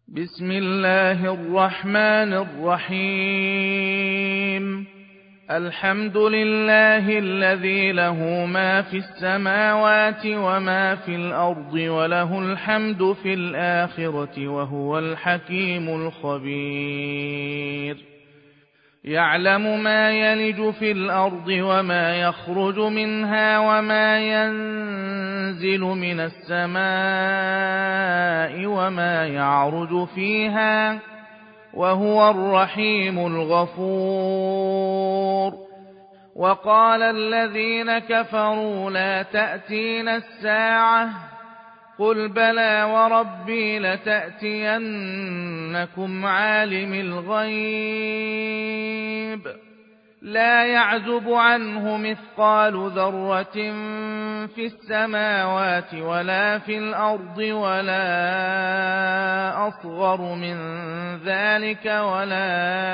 بسم الله الرحمن الرحيم. الحمد لله الذي له ما في السماوات وما في الأرض وله الحمد في الآخرة وهو الحكيم الخبير. يعلم ما يلج في الأرض وما يخرج منها وما ينزل من السماء وما يعرج فيها وهو الرحيم الغفور. وقال الذين كفروا لا تأتينا الساعة قل بلى وربي لتأتينكم عالم الغيب لا يعزب عنه مثقال ذرة في السماوات ولا في الأرض ولا أصغر من ذلك ولا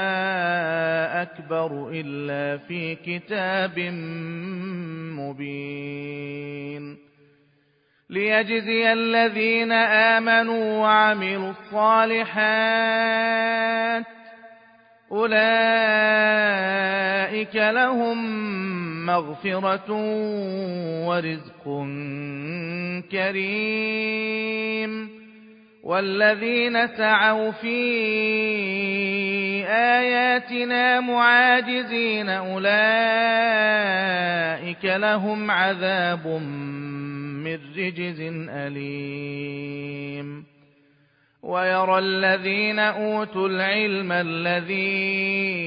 أكبر إلا في كتاب مبين. ليجزي الذين آمنوا وعملوا الصالحات أولئك لهم مغفرة ورزق كريم. والذين سعوا في آياتنا معاجزين أولئك لهم عذاب من رجز أليم. ويرى الذين أوتوا العلم الذي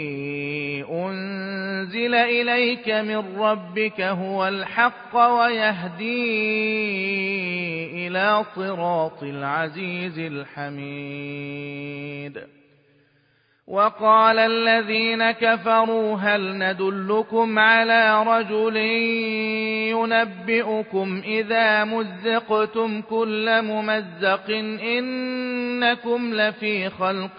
أنزل إليك من ربك هو الحق ويهدي إلى صراط العزيز الحميد. وقال الذين كفروا هل ندلكم على رجل ينبئكم إذا مزقتم كل ممزق إنكم لفي خلق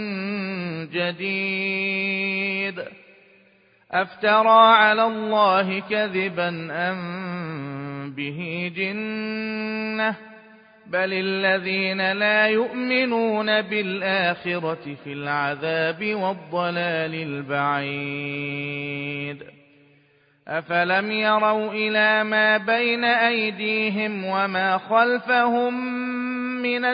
جديد أفترى على الله كذبا أم به جنة بل الذين لا يؤمنون بالآخرة في العذاب والضلال البعيد. أفلم يروا إلى ما بين أيديهم وما خلفهم من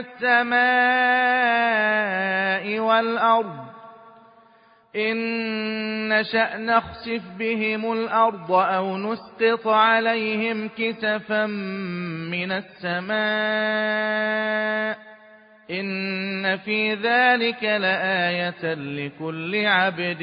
السماء والأرض إن نشأ نخسف بهم الأرض أو نسقط عليهم كسفا من السماء إن في ذلك لآية لكل عبد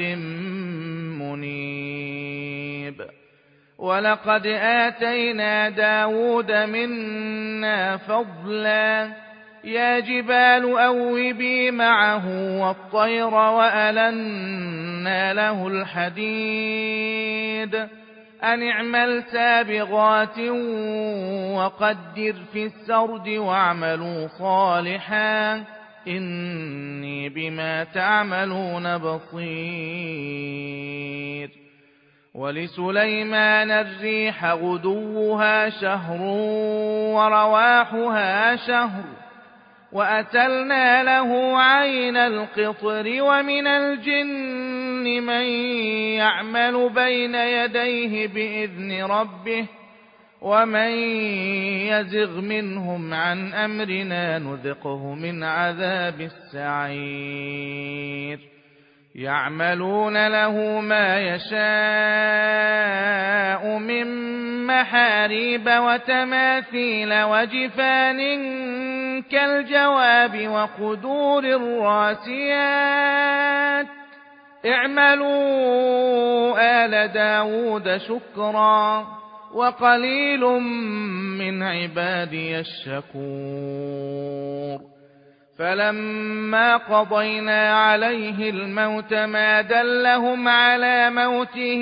منيب. ولقد آتينا داود منا فضلا يا جبال أوبي معه والطير وألنا له الحديد أن اعمل سابغات وقدر في السرد واعملوا صالحا إني بما تعملون بصير. ولسليمان الريح غدوها شهر ورواحها شهر وأسلنا له عين القطر ومن الجن من يعمل بين يديه بإذن ربه ومن يزغ منهم عن أمرنا نذقه من عذاب السعير. يعملون له ما يشاء من محاريب وتماثيل وجفان كالجواب وقدور الراسيات اعملوا آل داود شكرا وقليل من عبادي الشكور. فلما قضينا عليه الموت ما دلهم على موته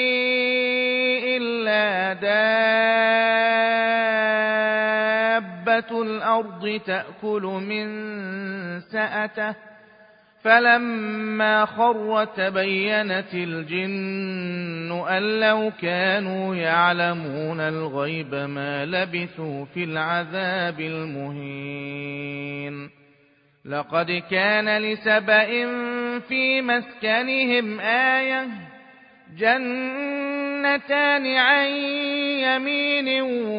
إلا دابة الأرض تأكل من سأته فلما خر تبينت الجن أن لو كانوا يعلمون الغيب ما لبثوا في العذاب المهين. لقد كان لسبإ في مسكنهم آية جنتان عن يمين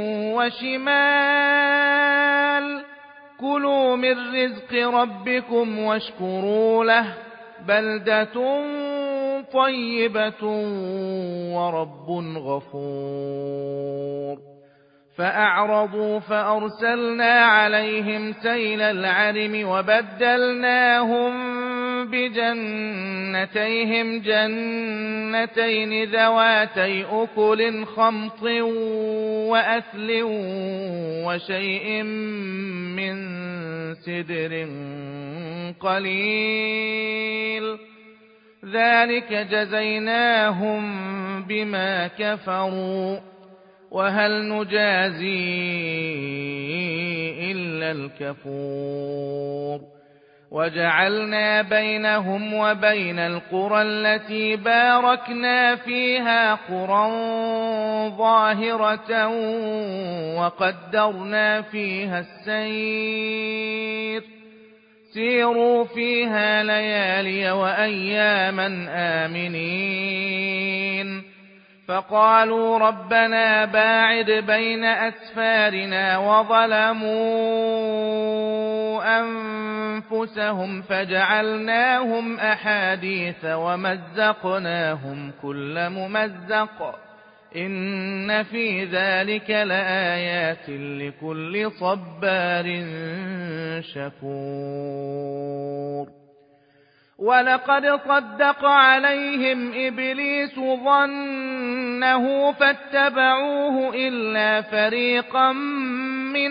وشمال كلوا من رزق ربكم واشكروا له بلدة طيبة ورب غفور فأعرضوا فأرسلنا عليهم سيل العرم وبدلناهم بجنتيهم جنتين ذواتي أكل خمط وأثل وشيء من سدر قليل ذلك جزيناهم بما كفروا وهل نجازي إلا الكفور وجعلنا بينهم وبين القرى التي باركنا فيها قرى ظاهرة وقدرنا فيها السير سيروا فيها ليالي وأياما آمنين فقالوا ربنا باعد بين أسفارنا وظلموا أنفسهم فجعلناهم أحاديث ومزقناهم كل ممزق إن في ذلك لآيات لكل صبار شكور ولقد صدق عليهم إبليس ظنه فاتبعوه إلا فريقا من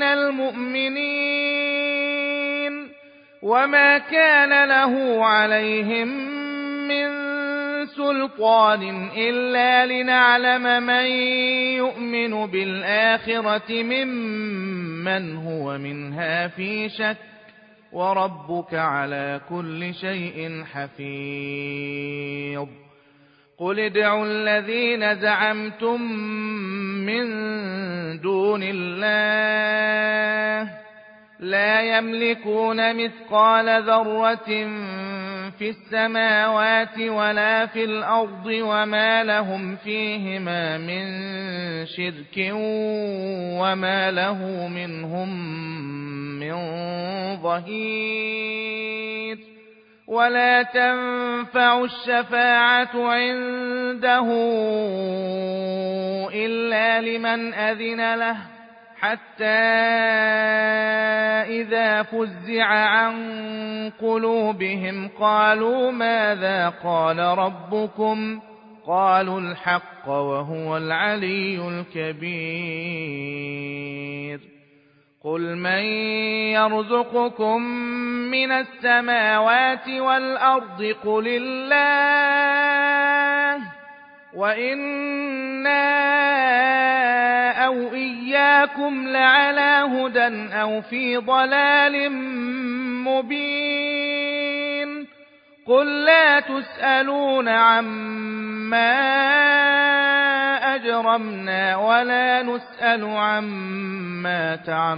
المؤمنين وما كان له عليهم من سلطان إلا لنعلم من يؤمن بالآخرة ممن هو منها في شك وربك على كل شيء حفيظ قل ادعوا الذين زعمتم من دون الله لا يملكون مثقال ذرة في السماوات ولا في الأرض وما لهم فيهما من شرك وما له منهم من ظهير ولا تنفع الشفاعة عنده إلا لمن أذن له حتى إذا فزع عن قلوبهم قالوا ماذا قال ربكم قالوا الحق وهو العلي الكبير قل من يرزقكم من السماوات والأرض قل الله وإنا أو إياكم لعلى هدى أو في ضلال مبين قل لا تسألون عما أجرمنا ولا نسأل عما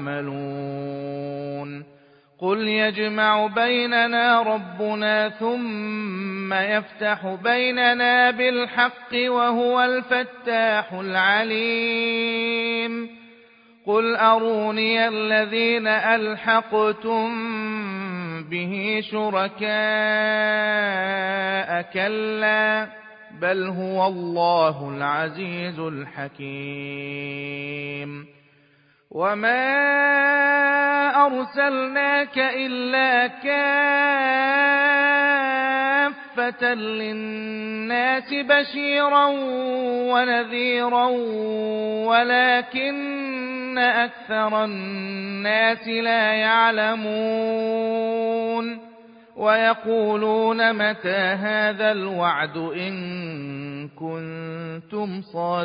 تعملون قل يجمع بيننا ربنا ثم يفتح بيننا بالحق وهو الفتاح العليم قل أروني الذين ألحقتم به شركاء كلا بل هو الله العزيز الحكيم وما أرسلناك إلا كافة للناس بشيرا ونذيرا ولكن أكثر الناس لا يعلمون ويقولون متى هذا الوعد إن كنتم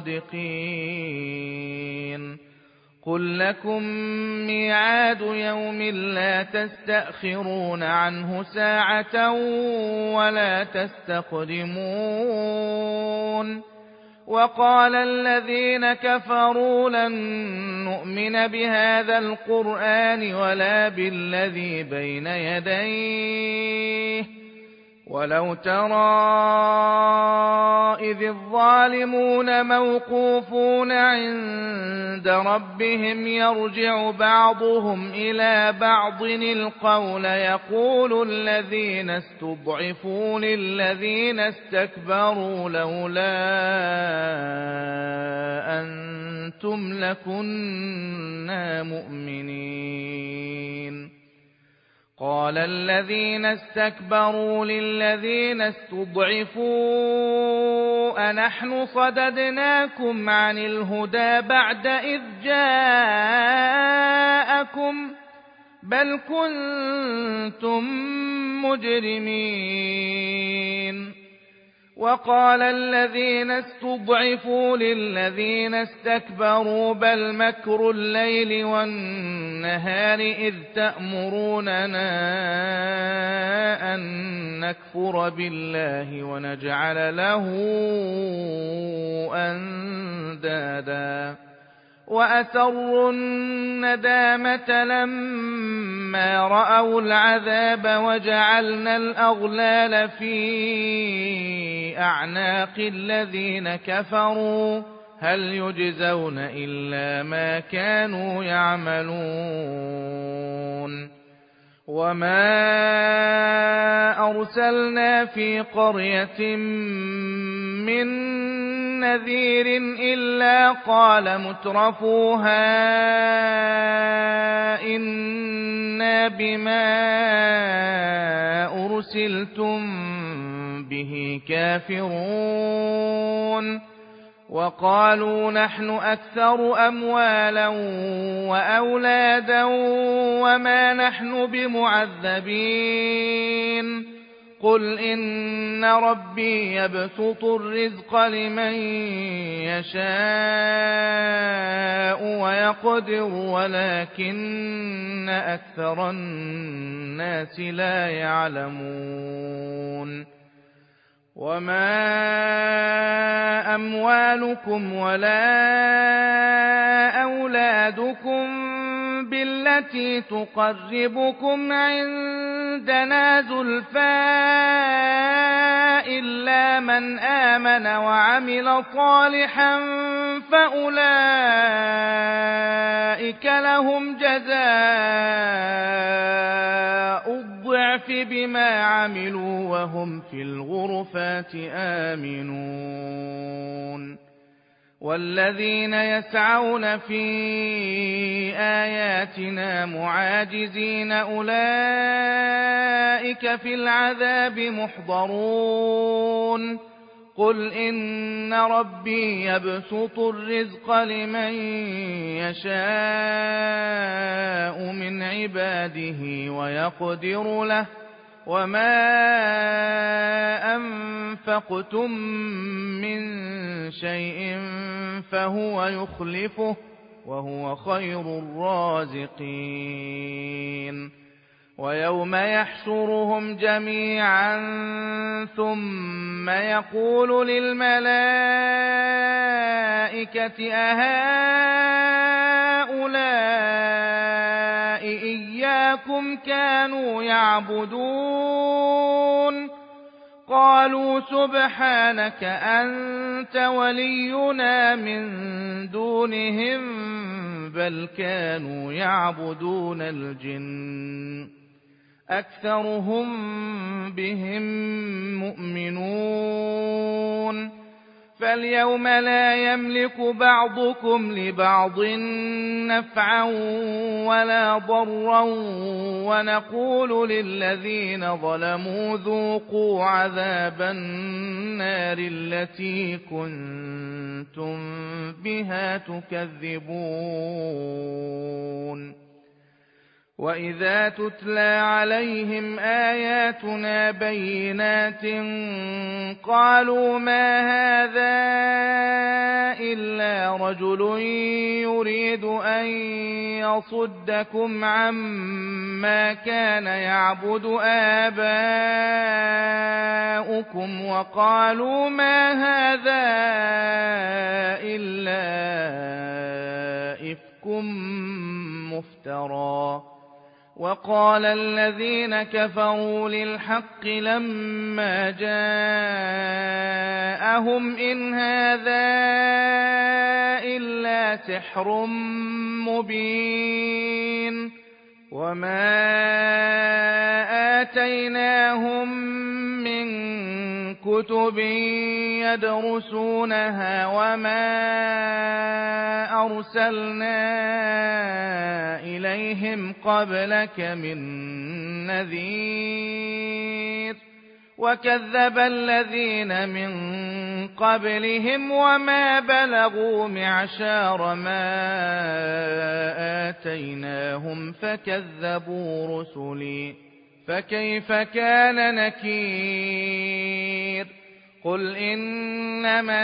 صادقين قل لكم ميعاد يوم لا تستأخرون عنه ساعة ولا تستقدمون وقال الذين كفروا لن نؤمن بهذا القرآن ولا بالذي بين يديه ولو ترى إذ الظالمون موقوفون عند ربهم يرجع بعضهم إلى بعض القول يقول الذين استضعفوا للذين استكبروا لولا أنتم لكنا مؤمنين قال الذين استكبروا للذين استضعفوا أنحن صددناكم عن الهدى بعد إذ جاءكم بل كنتم مجرمين وقال الذين استضعفوا للذين استكبروا بل مكر الليل والنهار إذ تأمروننا أن نكفر بالله ونجعل له أندادا وأسروا الندامة لما رأوا العذاب وجعلنا الأغلال في أعناق الذين كفروا هل يجزون إلا ما كانوا يعملون وما أرسلنا في قرية من نذير إلا قال مترفوها إنا بما أرسلتم به كافرون وقالوا نحن أكثر أموالا وأولادا وما نحن بمعذبين قل إن ربي يبسط الرزق لمن يشاء ويقدر ولكن أكثر الناس لا يعلمون وما أموالكم ولا أولادكم بالتي تقربكم عندنا زلفى إلا من آمن وعمل صالحا فأولئك لهم جزاء الضعف بما عملوا وهم في الغرفات آمنون والذين يسعون في آياتنا معاجزين أولئك في العذاب محضرون قل إن ربي يبسط الرزق لمن يشاء من عباده ويقدر له وما أنفقتم من شيء فهو يخلفه وهو خير الرازقين ويوم يحشرهم جميعا ثم يقول للملائكة أهؤلاء إياكم كانوا يعبدون قالوا سبحانك أنت ولينا من دونهم بل كانوا يعبدون الجن أكثرهم بهم مؤمنون فاليوم لا يملك بعضكم لبعض نفعا ولا ضرا ونقول للذين ظلموا ذوقوا عذاب النار التي كنتم بها تكذبون وَإِذَا تُتْلَىٰ عَلَيْهِمْ آيَاتُنَا بَيِّنَاتٍ قَالُوا مَا هَٰذَا إِلَّا رَجُلٌ يُرِيدُ أَن يَصُدَّكُمْ عَمَّا كَانَ يَعْبُدُ آبَاؤُكُمْ وَقَالُوا مَا هَٰذَا إِلَّا إِفْكٌ مُّفْتَرًى. وَقَالَ الَّذِينَ كَفَرُوا لِلْحَقِّ لَمَّا جَاءَهُمْ إِنْ هَٰذَا إِلَّا سِحْرٌ مُّبِينٌ وَمَا آتَيْنَاهُم مِّن كُتُبٍ يَدْرُسُونَهَا وَمَا أَرْسَلْنَا إِلَيْهِمْ قَبْلَكَ مِن نَّذِيرٍ وَكَذَّبَ الَّذِينَ مِن قَبْلِهِمْ وَمَا بَلَغُوا مِعْشَارَ مَا آتَيْنَاهُمْ فَكَذَّبُوا رُسُلِي فَكَيْفَ كَانَ نَكِيرِ. قُلْ إِنَّمَا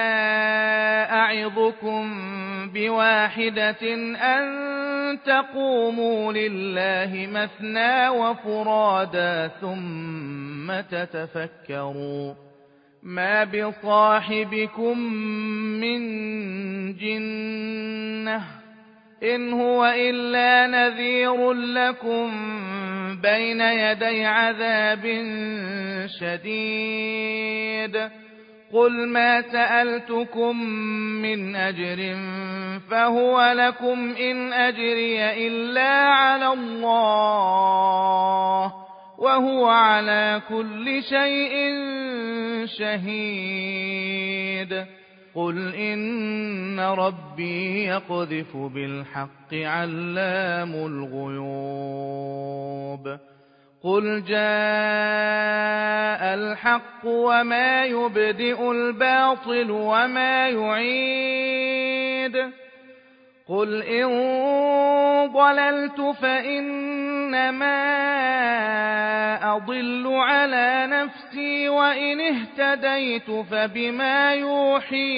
أَعِظُكُم بِوَاحِدَةٍ أَن تَقُومُوا لِلَّهِ مَثْنَىٰ وَفُرَادَىٰ ثُمَّ تَتَفَكَّرُوا مَا بِصَاحِبِكُم مِّن جِنَّةٍ إِنْ هُوَ إِلَّا نَذِيرٌ لَّكُم بَيْنَ يَدَيْ عَذَابٍ شَدِيدٍ. قُلْ مَا سَأَلْتُكُم مِّنْ أَجْرٍ فَهُوَ لَكُمْ إِنْ أَجْرِيَ إِلَّا عَلَى اللَّهِ وَهُوَ عَلَىٰ كُلِّ شَيْءٍ شَهِيدٌ. قُلْ إِنَّ رَبِّي يَقْذِفُ بِالْحَقِّ عَلَّامُ الْغُيُوبِ. قُلْ جَاءَ الْحَقُّ وَمَا يُبْدِئُ الْبَاطِلُ وَمَا يُعِيدُ. قُلْ إِن ضَلَلْتُ فَإِنَّمَا أَضِلُّ عَلَىٰ نَفْسِي وَإِنِ اهْتَدَيْتُ فَبِمَا يُوحِي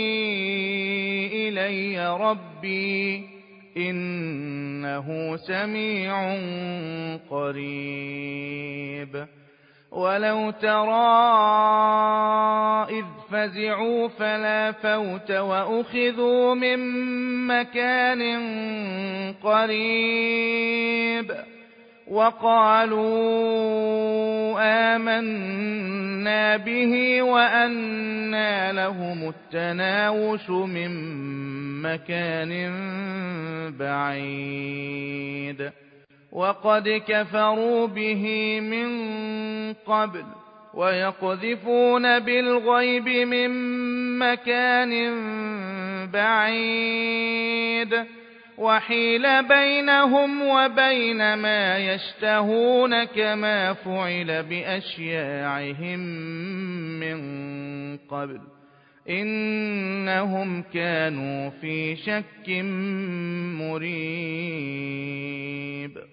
إِلَيَّ رَبِّي إِنَّهُ سَمِيعٌ قَرِيبٌ. وَلَوْ تَرَىٰ إِذْ فَزِعُوا فَلَا فَوْتَ وَأُخِذُوا مِن مَّكَانٍ قَرِيبٍ وَقَالُوا آمَنَّا بِهِ وَأَنَّىٰ لَهُمُ التَّنَاوُشُ مِن مَّكَانٍ بَعِيدٍ وَقَدْ كَفَرُوا بِهِ مِن قَبْلُ وَيَقْذِفُونَ بِالْغَيْبِ مِن مَّكَانٍ بَعِيدٍ وَحِيلَ بَيْنَهُمْ وَبَيْنَ مَا يَشْتَهُونَ كَمَا فُعِلَ بِأَشْيَاعِهِم مِّن قَبْلُ إِنَّهُمْ كَانُوا فِي شَكٍّ مُّرِيبٍ.